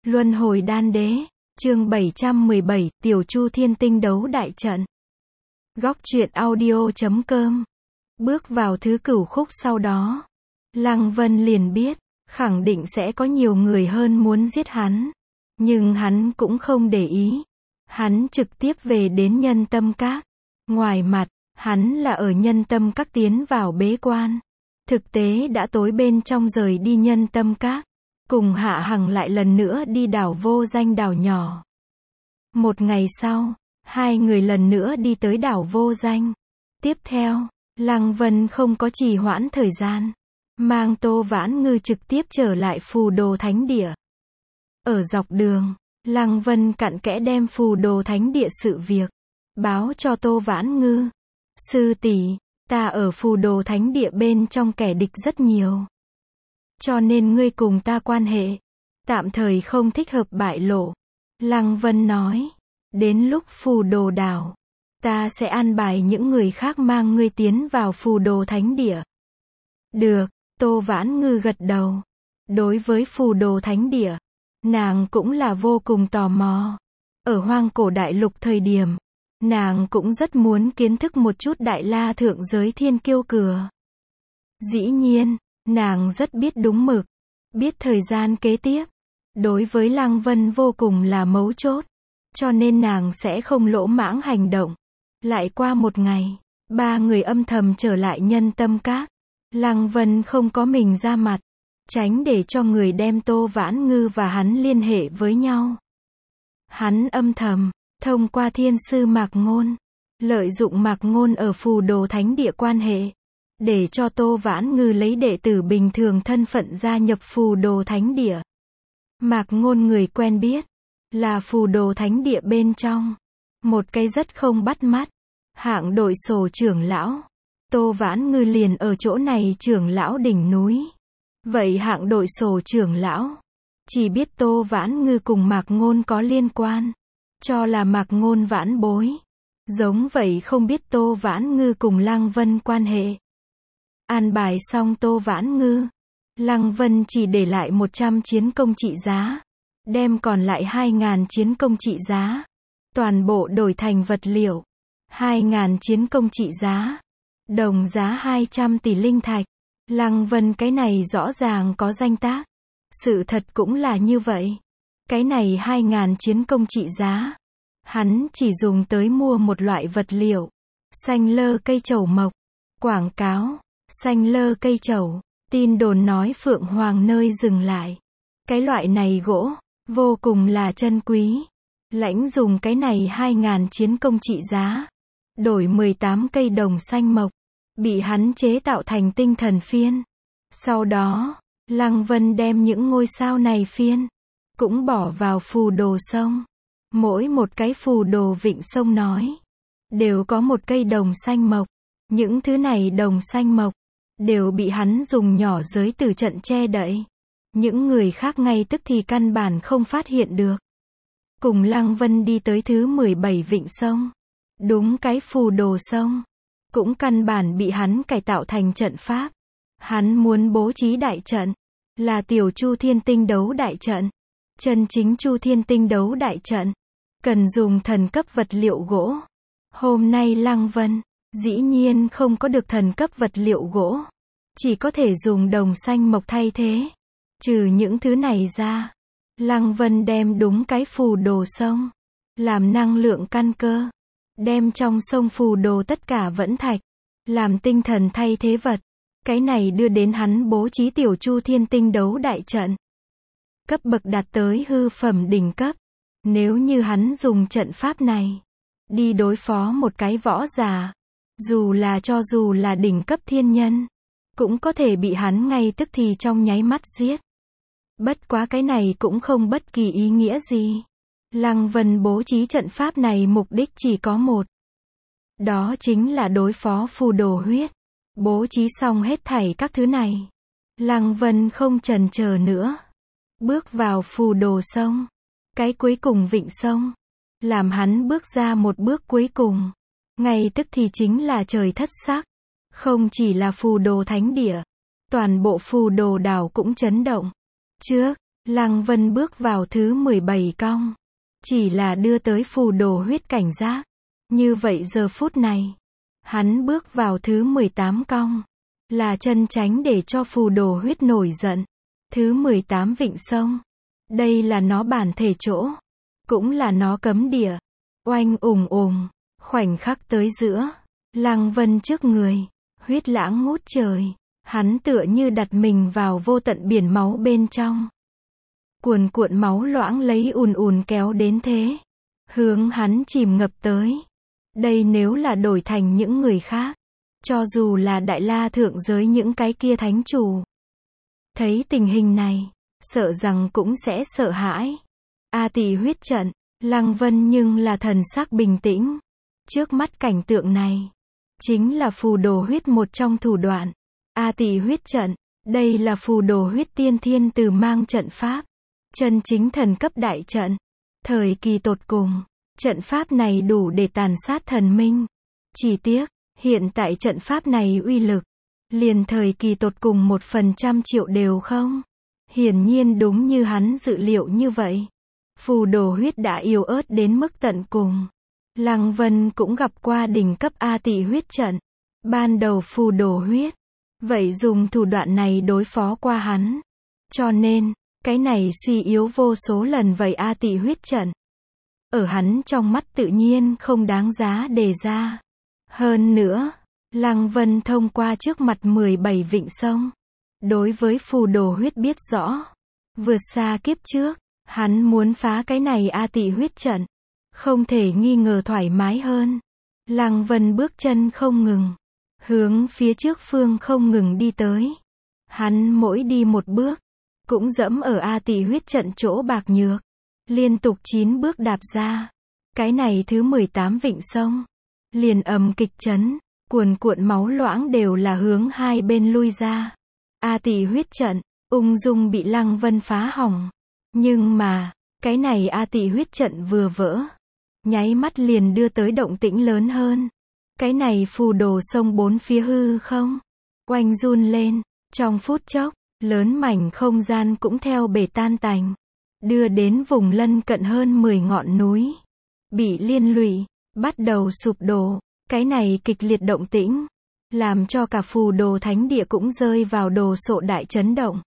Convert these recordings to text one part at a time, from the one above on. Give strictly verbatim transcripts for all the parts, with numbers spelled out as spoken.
Luân hồi đan đế, chương bảy trăm mười bảy, Tiểu Chu Thiên Tinh đấu đại trận. Góc truyện audio.com. Bước vào thứ cửu khúc sau đó, Lăng Vân liền biết, khẳng định sẽ có nhiều người hơn muốn giết hắn. Nhưng hắn cũng không để ý. Hắn trực tiếp về đến Nhân Tâm Các. Ngoài mặt, hắn là ở Nhân Tâm Các tiến vào bế quan. Thực tế đã tối bên trong rời đi Nhân Tâm Các. Cùng Hạ Hằng lại lần nữa đi đảo vô danh đảo nhỏ. Một ngày sau, hai người lần nữa đi tới đảo vô danh. Tiếp theo, Lăng Vân không có trì hoãn thời gian, mang Tô Vãn Ngư trực tiếp trở lại Phù Đồ Thánh Địa. Ở dọc đường, Lăng Vân cặn kẽ đem Phù Đồ Thánh Địa sự việc báo cho Tô Vãn Ngư. Sư tỷ, ta ở Phù Đồ Thánh Địa bên trong kẻ địch rất nhiều. Cho nên ngươi cùng ta quan hệ, tạm thời không thích hợp bại lộ. Lăng Vân nói, đến lúc Phù Đồ đảo, ta sẽ an bài những người khác mang ngươi tiến vào Phù Đồ Thánh Địa. Được, Tô Vãn Ngư gật đầu. Đối với Phù Đồ Thánh Địa, nàng cũng là vô cùng tò mò. Ở hoang cổ đại lục thời điểm, nàng cũng rất muốn kiến thức một chút Đại La thượng giới thiên kiêu cửa. Dĩ nhiên, nàng rất biết đúng mực, biết thời gian kế tiếp, đối với Lăng Vân vô cùng là mấu chốt, cho nên nàng sẽ không lỗ mãng hành động. Lại qua một ngày, ba người âm thầm trở lại Nhân Tâm Các. Lăng Vân không có mình ra mặt, tránh để cho người đem Tô Vãn Ngư và hắn liên hệ với nhau. Hắn âm thầm, thông qua thiên sư Mạc Ngôn, lợi dụng Mạc Ngôn ở Phù Đồ Thánh Địa quan hệ, để cho Tô Vãn Ngư lấy đệ tử bình thường thân phận gia nhập Phù Đồ Thánh Địa. Mạc Ngôn người quen biết, là Phù Đồ Thánh Địa bên trong, một cái rất không bắt mắt, hạng đội sổ trưởng lão. Tô Vãn Ngư liền ở chỗ này trưởng lão đỉnh núi. Vậy hạng đội sổ trưởng lão, chỉ biết Tô Vãn Ngư cùng Mạc Ngôn có liên quan, cho là Mạc Ngôn vãn bối. Giống vậy không biết Tô Vãn Ngư cùng Lăng Vân quan hệ. An bài xong Tô Vãn Ngư, Lăng Vân chỉ để lại một trăm chiến công trị giá, đem còn lại hai nghìn chiến công trị giá, toàn bộ đổi thành vật liệu. hai nghìn chiến công trị giá, đồng giá hai trăm tỷ linh thạch. Lăng Vân cái này rõ ràng có danh tác. Sự thật cũng là như vậy. Cái này hai nghìn chiến công trị giá, hắn chỉ dùng tới mua một loại vật liệu. Xanh lơ cây trầu mộc. Quảng cáo, xanh lơ cây trầu, tin đồn nói Phượng Hoàng nơi dừng lại. Cái loại này gỗ, vô cùng là chân quý. Lãnh dùng cái này hai nghìn chiến công trị giá, đổi mười tám cây đồng xanh mộc, bị hắn chế tạo thành tinh thần phiên. Sau đó, Lăng Vân đem những ngôi sao này phiên, cũng bỏ vào phù đồ sông. Mỗi một cái phù đồ vịnh sông nói, đều có một cây đồng xanh mộc. Những thứ này đồng xanh mộc, đều bị hắn dùng nhỏ giới tử trận che đậy. Những người khác ngay tức thì căn bản không phát hiện được. Cùng Lăng Vân đi tới thứ mười bảy vịnh sông. Đúng cái phù đồ sông, cũng căn bản bị hắn cải tạo thành trận pháp. Hắn muốn bố trí đại trận, là Tiểu Chu Thiên Tinh đấu đại trận. Chân chính Chu Thiên Tinh đấu đại trận, cần dùng thần cấp vật liệu gỗ. Hôm nay Lăng Vân, dĩ nhiên không có được thần cấp vật liệu gỗ, chỉ có thể dùng đồng xanh mộc thay thế. Trừ những thứ này ra, Lăng Vân đem đúng cái phù đồ sông, làm năng lượng căn cơ. Đem trong sông phù đồ tất cả vẫn thạch, làm tinh thần thay thế vật. Cái này đưa đến hắn bố trí Tiểu Chu Thiên Tinh đấu đại trận. Cấp bậc đạt tới hư phẩm đỉnh cấp. Nếu như hắn dùng trận pháp này, đi đối phó một cái võ giả, dù là cho dù là đỉnh cấp thiên nhân, cũng có thể bị hắn ngay tức thì trong nháy mắt giết. Bất quá cái này cũng không bất kỳ ý nghĩa gì. Lăng Vân bố trí trận pháp này mục đích chỉ có một. Đó chính là đối phó phù đồ huyết. Bố trí xong hết thảy các thứ này, Lăng Vân không chần chờ nữa. Bước vào phù đồ sông. Cái cuối cùng vịnh sông. Làm hắn bước ra một bước cuối cùng. Ngay tức thì chính là trời thất sắc. Không chỉ là phù đồ thánh địa, toàn bộ phù đồ đảo cũng chấn động. Trước, Lăng Vân bước vào thứ mười bảy cong. Chỉ là đưa tới phù đồ huyết cảnh giác. Như vậy giờ phút này, hắn bước vào thứ mười tám cong. Là chân tránh để cho phù đồ huyết nổi giận. Thứ mười tám vịnh sông. Đây là nó bản thể chỗ. Cũng là nó cấm địa. Oanh ùng ùng. Khoảnh khắc tới giữa. Lăng Vân trước người. Huyết lãng ngút trời. Hắn tựa như đặt mình vào vô tận biển máu bên trong. Cuồn cuộn máu loãng lấy ùn ùn kéo đến thế. Hướng hắn chìm ngập tới. Đây nếu là đổi thành những người khác. Cho dù là Đại La thượng giới những cái kia thánh chủ. Thấy tình hình này. Sợ rằng cũng sẽ sợ hãi. A Tỳ huyết trận. Lăng Vân nhưng là thần sắc bình tĩnh. Trước mắt cảnh tượng này. Chính là phù đồ huyết một trong thủ đoạn. A Tỳ huyết trận. Đây là phù đồ huyết tiên thiên từ mang trận pháp. Chân chính thần cấp đại trận. Thời kỳ tột cùng. Trận pháp này đủ để tàn sát thần minh. Chỉ tiếc. Hiện tại trận pháp này uy lực. Liền thời kỳ tột cùng một phần trăm triệu đều không. Hiển nhiên đúng như hắn dự liệu như vậy. Phù đồ huyết đã yếu ớt đến mức tận cùng. Lăng Vân cũng gặp qua đỉnh cấp A Tỳ huyết trận. Ban đầu phù đồ huyết. Vậy dùng thủ đoạn này đối phó qua hắn. Cho nên, cái này suy yếu vô số lần vậy A Tỳ huyết trận. Ở hắn trong mắt tự nhiên không đáng giá đề ra. Hơn nữa, Lăng Vân thông qua trước mặt mười bảy vịnh sông. Đối với phù đồ huyết biết rõ. Vượt xa kiếp trước, hắn muốn phá cái này A Tỳ huyết trận. Không thể nghi ngờ thoải mái hơn. Lăng Vân bước chân không ngừng. Hướng phía trước phương không ngừng đi tới. Hắn mỗi đi một bước. Cũng dẫm ở A Tỳ huyết trận chỗ bạc nhược. Liên tục chín bước đạp ra. Cái này thứ mười tám vịnh sông. Liền ầm kịch chấn. Cuồn cuộn máu loãng đều là hướng hai bên lui ra. A Tỳ huyết trận. Ung dung bị Lăng Vân phá hỏng. Nhưng mà. Cái này A Tỳ huyết trận vừa vỡ. Nháy mắt liền đưa tới động tĩnh lớn hơn. Cái này phù đồ sông bốn phía hư không. Oanh run lên. Trong phút chốc. Lớn mảnh không gian cũng theo bể tan tành. Đưa đến vùng lân cận hơn mười ngọn núi. Bị liên lụy. Bắt đầu sụp đổ. Cái này kịch liệt động tĩnh. Làm cho cả phù đồ thánh địa cũng rơi vào đồ sộ đại chấn động.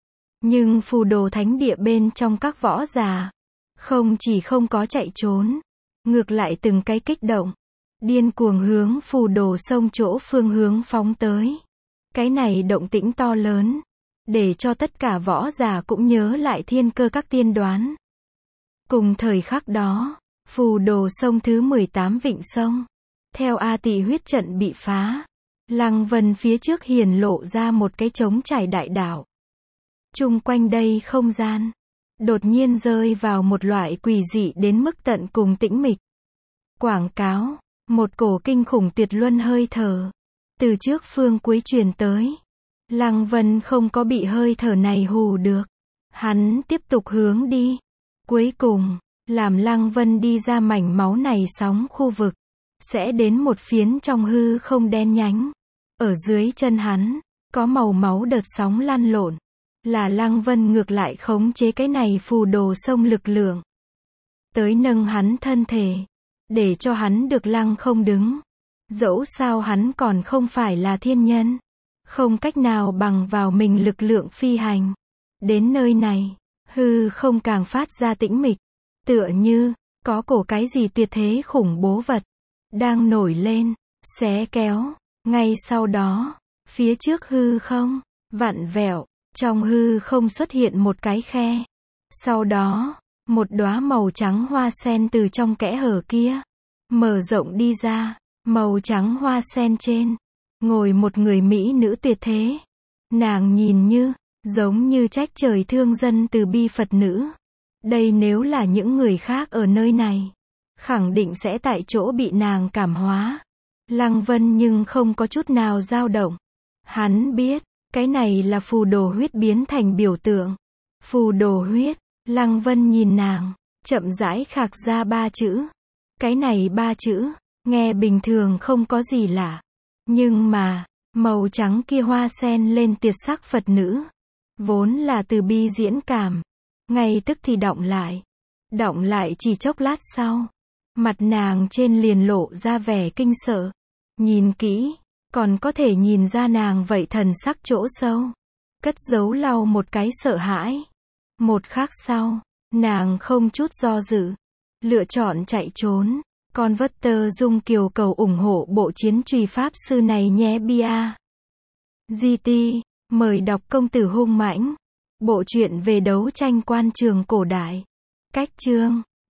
Nhưng phù đồ thánh địa bên trong các võ giả. Không chỉ không có chạy trốn. Ngược lại từng cái kích động. Điên cuồng hướng phù đồ sông chỗ phương hướng phóng tới. Cái này động tĩnh to lớn. Để cho tất cả võ giả cũng nhớ lại thiên cơ các tiên đoán. Cùng thời khắc đó. Phù đồ sông thứ mười tám vịnh sông. Theo A Tỳ huyết trận bị phá. Lăng Vân phía trước hiển lộ ra một cái trống trải đại đảo. Chung quanh đây không gian. Đột nhiên rơi vào một loại quỷ dị đến mức tận cùng tĩnh mịch. Quảng cáo. Một cổ kinh khủng tuyệt luân hơi thở. Từ trước phương cuối truyền tới. Lăng Vân không có bị hơi thở này hù được. Hắn tiếp tục hướng đi. Cuối cùng. Làm Lăng Vân đi ra mảnh máu này sóng khu vực. Sẽ đến một phiến trong hư không đen nhánh. Ở dưới chân hắn. Có màu máu đợt sóng lăn lộn. Là Lăng Vân ngược lại khống chế cái này phù đồ sông lực lượng. Tới nâng hắn thân thể. Để cho hắn được lăng không đứng. Dẫu sao hắn còn không phải là thiên nhân. Không cách nào bằng vào mình lực lượng phi hành. Đến nơi này. Hư không càng phát ra tĩnh mịch. Tựa như. Có cổ cái gì tuyệt thế khủng bố vật. Đang nổi lên. Xé kéo. Ngay sau đó. Phía trước hư không. Vặn vẹo. Trong hư không xuất hiện một cái khe. Sau đó. Một đóa màu trắng hoa sen từ trong kẽ hở kia. Mở rộng đi ra. Màu trắng hoa sen trên. Ngồi một người mỹ nữ tuyệt thế. Nàng nhìn như. Giống như trách trời thương dân từ bi Phật nữ. Đây nếu là những người khác ở nơi này. Khẳng định sẽ tại chỗ bị nàng cảm hóa. Lăng Vân nhưng không có chút nào dao động. Hắn biết. Cái này là phù đồ huyết biến thành biểu tượng. Phù đồ huyết. Lăng Vân nhìn nàng. Chậm rãi khạc ra ba chữ. Cái này ba chữ. Nghe bình thường không có gì lạ. Nhưng mà. Màu trắng kia hoa sen lên tiệt sắc Phật nữ. Vốn là từ bi diễn cảm. Ngay tức thì đọng lại. Đọng lại chỉ chốc lát sau. Mặt nàng trên liền lộ ra vẻ kinh sợ. Nhìn kỹ, còn có thể nhìn ra nàng vậy thần sắc chỗ sâu. Cất giấu lau một cái sợ hãi. Một khắc sau, nàng không chút do dự. Lựa chọn chạy trốn. Con vất tơ dung kiều cầu ủng hộ bộ chiến truy pháp sư này nhé bia. giê tê, mời đọc Công tử hung mãnh. Bộ truyện về đấu tranh quan trường cổ đại. Cách chương